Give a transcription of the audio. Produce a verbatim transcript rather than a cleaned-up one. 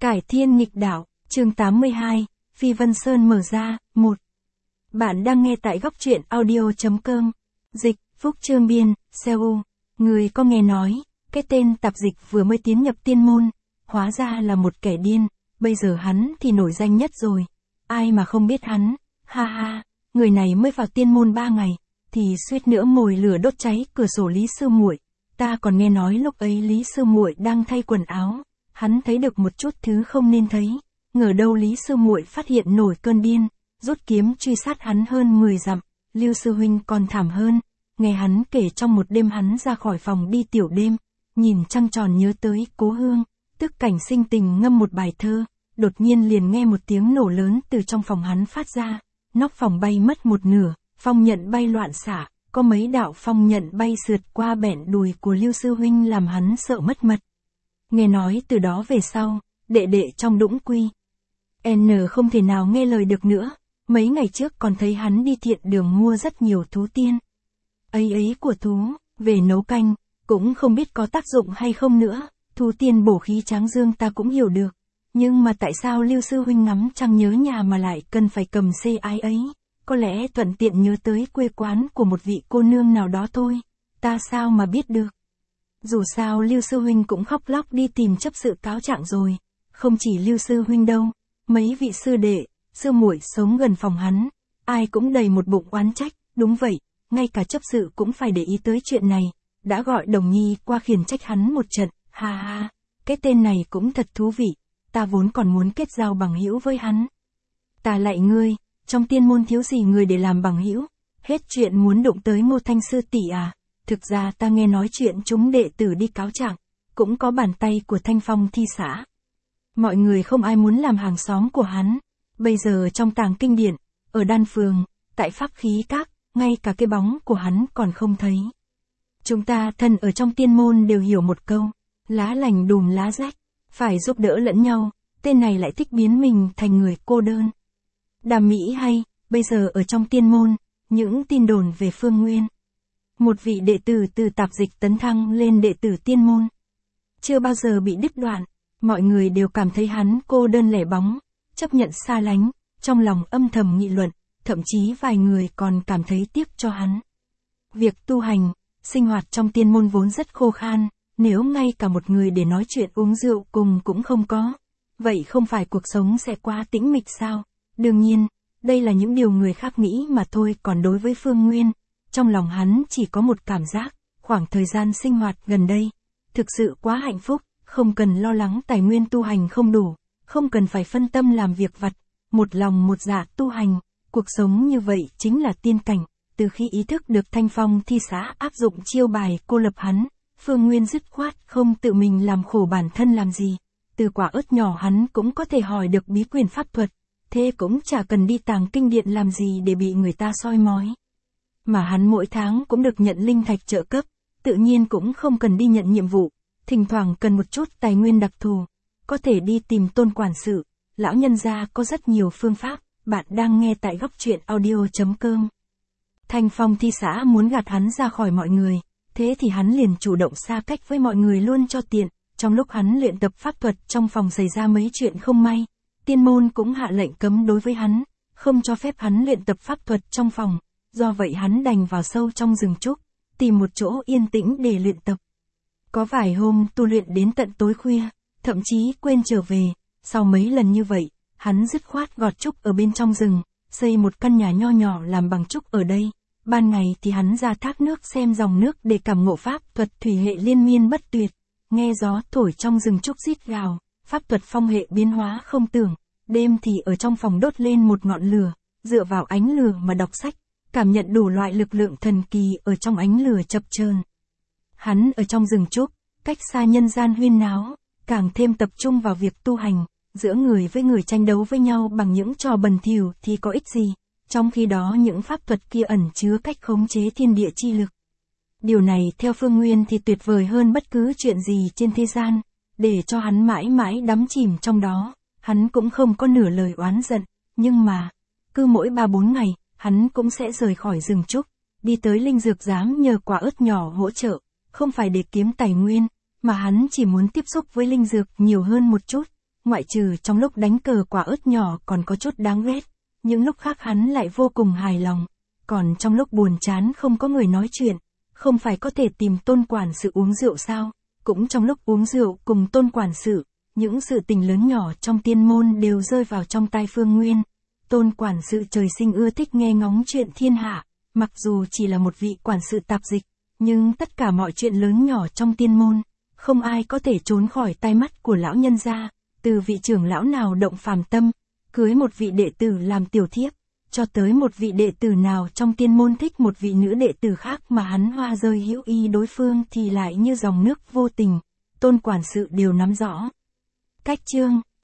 Cải thiên nghịch đạo, chương tám mươi hai, Phi Vân Sơn mở ra, một. Bạn đang nghe tại góc truyện audio.com. Dịch, Phúc Chương Biên, Seoul. Người có nghe nói, cái tên tạp dịch vừa mới tiến nhập tiên môn, hóa ra là một kẻ điên, bây giờ hắn thì nổi danh nhất rồi. Ai mà không biết hắn, ha ha, người này mới vào tiên môn ba ngày, thì suýt nữa mồi lửa đốt cháy cửa sổ Lý Sư Muội. Ta còn nghe nói lúc ấy Lý Sư Muội đang thay quần áo, hắn thấy được một chút thứ không nên thấy, ngờ đâu Lý Sư Muội phát hiện nổi cơn điên, rút kiếm truy sát hắn hơn mười dặm. Lưu sư huynh còn thảm hơn, nghe hắn kể trong một đêm hắn ra khỏi phòng đi tiểu đêm, nhìn trăng tròn nhớ tới cố hương, tức cảnh sinh tình ngâm một bài thơ, đột nhiên liền nghe một tiếng nổ lớn từ trong phòng hắn phát ra, nóc phòng bay mất một nửa, phong nhận bay loạn xạ, có mấy đạo phong nhận bay sượt qua bẹn đùi của Lưu sư huynh làm hắn sợ mất mật. Nghe nói từ đó về sau, đệ đệ trong đũng quy. N không thể nào nghe lời được nữa, mấy ngày trước còn thấy hắn đi thiện đường mua rất nhiều thú tiên. Ấy ấy của thú, về nấu canh, cũng không biết có tác dụng hay không nữa, thú tiên bổ khí tráng dương ta cũng hiểu được. Nhưng mà tại sao Lưu sư huynh ngắm trăng nhớ nhà mà lại cần phải cầm xê ái ấy? Có lẽ thuận tiện nhớ tới quê quán của một vị cô nương nào đó thôi, ta sao mà biết được. Dù sao Lưu sư huynh cũng khóc lóc đi tìm chấp sự cáo trạng rồi, không chỉ Lưu sư huynh đâu, mấy vị sư đệ, sư muội sống gần phòng hắn, ai cũng đầy một bụng oán trách, đúng vậy, ngay cả chấp sự cũng phải để ý tới chuyện này, đã gọi Đồng Nhi qua khiển trách hắn một trận, ha ha, cái tên này cũng thật thú vị, ta vốn còn muốn kết giao bằng hữu với hắn. Ta lạy ngươi, trong tiên môn thiếu gì người để làm bằng hữu, hết chuyện muốn đụng tới Ngô Thanh sư tỷ à. Thực ra ta nghe nói chuyện chúng đệ tử đi cáo trạng, cũng có bàn tay của Thanh Phong thi xã. Mọi người không ai muốn làm hàng xóm của hắn. Bây giờ trong tàng kinh điển, ở đan phường, tại pháp khí các, ngay cả cái bóng của hắn còn không thấy. Chúng ta thân ở trong tiên môn đều hiểu một câu, lá lành đùm lá rách, phải giúp đỡ lẫn nhau, tên này lại thích biến mình thành người cô đơn. Đàm mỹ hay, bây giờ ở trong tiên môn, những tin đồn về Phương Nguyên. Một vị đệ tử từ tạp dịch tấn thăng lên đệ tử tiên môn. Chưa bao giờ bị đứt đoạn, mọi người đều cảm thấy hắn cô đơn lẻ bóng, chấp nhận xa lánh, trong lòng âm thầm nghị luận, thậm chí vài người còn cảm thấy tiếc cho hắn. Việc tu hành, sinh hoạt trong tiên môn vốn rất khô khan, nếu ngay cả một người để nói chuyện uống rượu cùng cũng không có, vậy không phải cuộc sống sẽ quá tĩnh mịch sao? Đương nhiên, đây là những điều người khác nghĩ mà thôi, còn đối với Phương Nguyên, trong lòng hắn chỉ có một cảm giác, khoảng thời gian sinh hoạt gần đây, thực sự quá hạnh phúc, không cần lo lắng tài nguyên tu hành không đủ, không cần phải phân tâm làm việc vặt, một lòng một dạ tu hành, cuộc sống như vậy chính là tiên cảnh. Từ khi ý thức được Thanh Phong thi xã áp dụng chiêu bài cô lập hắn, Phương Nguyên dứt khoát không tự mình làm khổ bản thân làm gì, từ quả ớt nhỏ hắn cũng có thể hỏi được bí quyền pháp thuật, thế cũng chả cần đi tàng kinh điện làm gì để bị người ta soi mói. Mà hắn mỗi tháng cũng được nhận linh thạch trợ cấp, tự nhiên cũng không cần đi nhận nhiệm vụ, thỉnh thoảng cần một chút tài nguyên đặc thù, có thể đi tìm Tôn quản sự, lão nhân gia có rất nhiều phương pháp. Bạn đang nghe tại góc truyện audio.com. Thanh Phong thi xã muốn gạt hắn ra khỏi mọi người, thế thì hắn liền chủ động xa cách với mọi người luôn cho tiện. Trong lúc hắn luyện tập pháp thuật trong phòng xảy ra mấy chuyện không may, tiên môn cũng hạ lệnh cấm đối với hắn, không cho phép hắn luyện tập pháp thuật trong phòng. Do vậy hắn đành vào sâu trong rừng trúc, tìm một chỗ yên tĩnh để luyện tập. Có vài hôm tu luyện đến tận tối khuya, thậm chí quên trở về, sau mấy lần như vậy, hắn dứt khoát gọt trúc ở bên trong rừng, xây một căn nhà nho nhỏ làm bằng trúc ở đây. Ban ngày thì hắn ra thác nước xem dòng nước để cảm ngộ pháp thuật thủy hệ liên miên bất tuyệt, nghe gió thổi trong rừng trúc rít gào, pháp thuật phong hệ biến hóa không tưởng. Đêm thì ở trong phòng đốt lên một ngọn lửa, dựa vào ánh lửa mà đọc sách, cảm nhận đủ loại lực lượng thần kỳ ở trong ánh lửa chập chờn. Hắn ở trong rừng trúc, cách xa nhân gian huyên náo, càng thêm tập trung vào việc tu hành, giữa người với người tranh đấu với nhau bằng những trò bẩn thỉu thì có ích gì, trong khi đó những pháp thuật kia ẩn chứa cách khống chế thiên địa chi lực. Điều này theo Phương Nguyên thì tuyệt vời hơn bất cứ chuyện gì trên thế gian, để cho hắn mãi mãi đắm chìm trong đó, hắn cũng không có nửa lời oán giận, nhưng mà, cứ mỗi ba bốn ngày, hắn cũng sẽ rời khỏi rừng trúc, đi tới linh dược giám nhờ quả ớt nhỏ hỗ trợ, không phải để kiếm tài nguyên, mà hắn chỉ muốn tiếp xúc với linh dược nhiều hơn một chút, ngoại trừ trong lúc đánh cờ quả ớt nhỏ còn có chút đáng ghét, những lúc khác hắn lại vô cùng hài lòng. Còn trong lúc buồn chán không có người nói chuyện, không phải có thể tìm Tôn quản sự uống rượu sao? Cũng trong lúc uống rượu cùng Tôn quản sự, những sự tình lớn nhỏ trong tiên môn đều rơi vào trong tai Phương Nguyên. Tôn quản sự trời sinh ưa thích nghe ngóng chuyện thiên hạ, mặc dù chỉ là một vị quản sự tạp dịch, nhưng tất cả mọi chuyện lớn nhỏ trong tiên môn, không ai có thể trốn khỏi tai mắt của lão nhân gia. Từ vị trưởng lão nào động phàm tâm, cưới một vị đệ tử làm tiểu thiếp, cho tới một vị đệ tử nào trong tiên môn thích một vị nữ đệ tử khác mà hắn hoa rơi hữu ý đối phương thì lại như dòng nước vô tình, Tôn quản sự đều nắm rõ. Cách chương